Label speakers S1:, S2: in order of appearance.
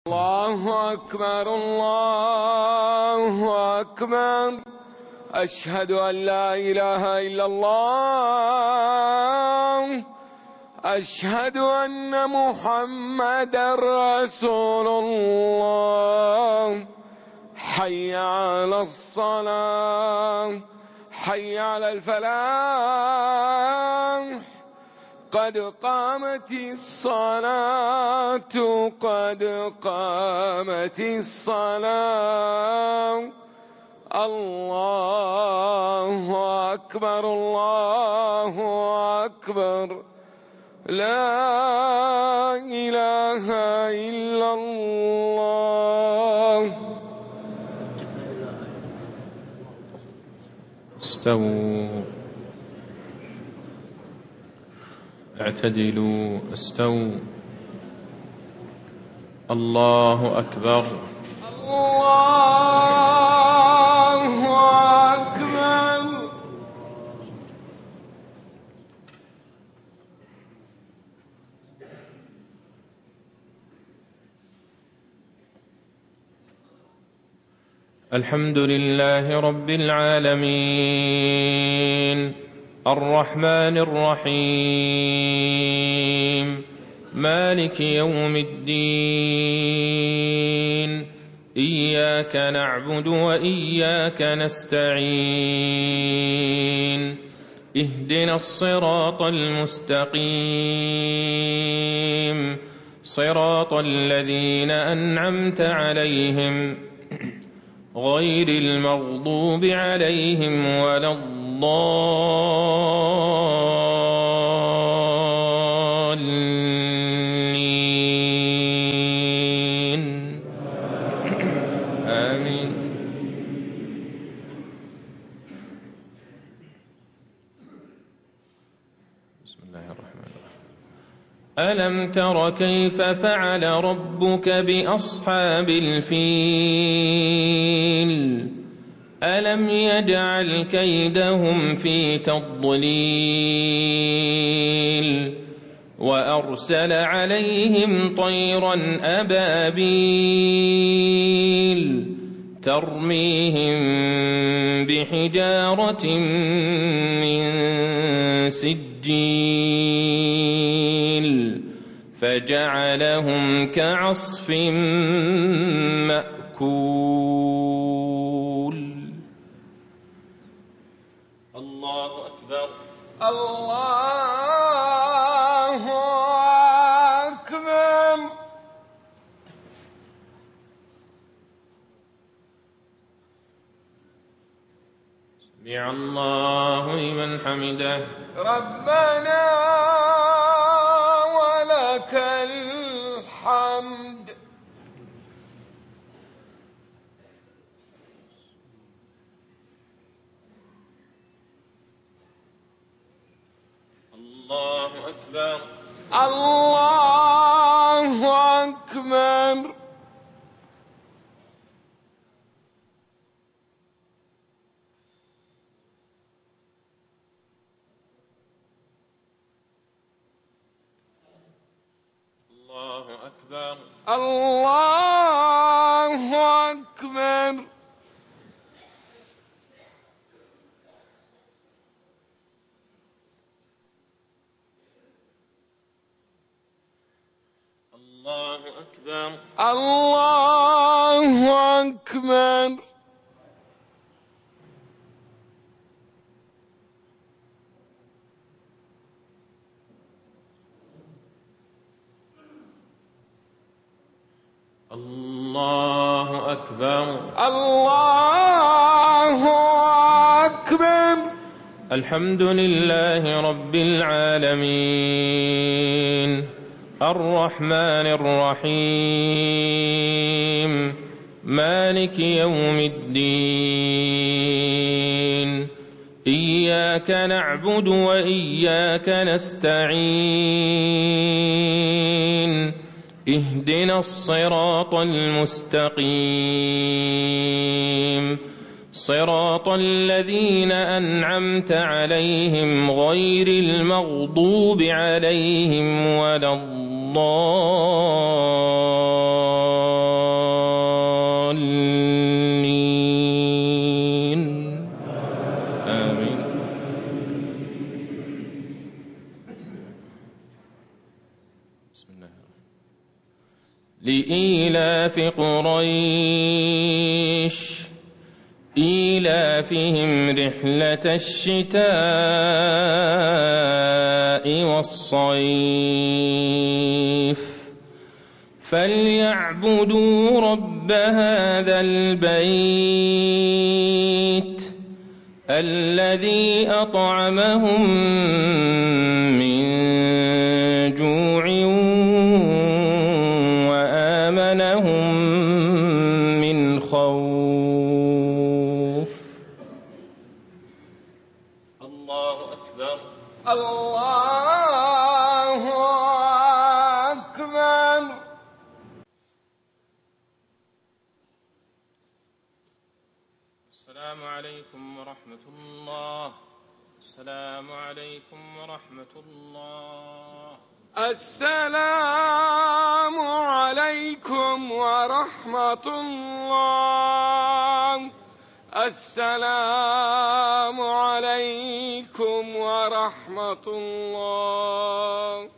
S1: الله أكبر الله أكبر. أشهد أن لا إله إلا الله. أشهد أن محمدًا رسول الله. حي على الصلاة، حي على الفلاح، قد قامت الصلاة، قد قامت الصلاة. الله أكبر الله أكبر. لا إله إلا الله.
S2: استووا، اعتدلوا، استووا. الله أكبر
S1: الله أكبر.
S2: الحمد لله رب العالمين، الرحمن الرحيم، مالك يوم الدين. إياك نعبد وإياك نستعين. اهدنا الصراط المستقيم، صراط الذين أنعمت عليهم غير المغضوب عليهم ولا الضالين. آمين. بسم الله الرحمن الرحيم. ألم تر كيف فعل ربك بأصحاب الفيل؟ ألم يجعل كيدهم في تضليل، وأرسل عليهم طيرا أبابيل ترميهم بحجارة من سجيل فجعلهم كعصف مأكول. الله أكبر
S1: الله أكبر.
S2: سمع الله لمن حمده.
S1: ربنا ولك الحمد.
S2: الله أكبر
S1: الله أكبر.
S2: الله أكبر
S1: الله أكبر.
S2: الله أكبر
S1: الله أكبر.
S2: الله أكبر
S1: الله أكبر.
S2: الحمد لله رب العالمين، الرحمن الرحيم، مالك يوم الدين. إياك نعبد وإياك نستعين. اهدنا الصراط المستقيم، صراط الذين أنعمت عليهم غير المغضوب عليهم ولا الضالين. لإيلاف قريش إيلافهم رحلة الشتاء والصيف فليعبدوا رب هذا البيت الذي أطعمهم من جوع وآمنهم من خوف. الله أكبر.
S1: الله أكبر.
S2: السلام عليكم ورحمة الله. السلام عليكم ورحمة الله.
S1: السلام عليكم ورحمة الله. السلام عليكم ورحمة الله.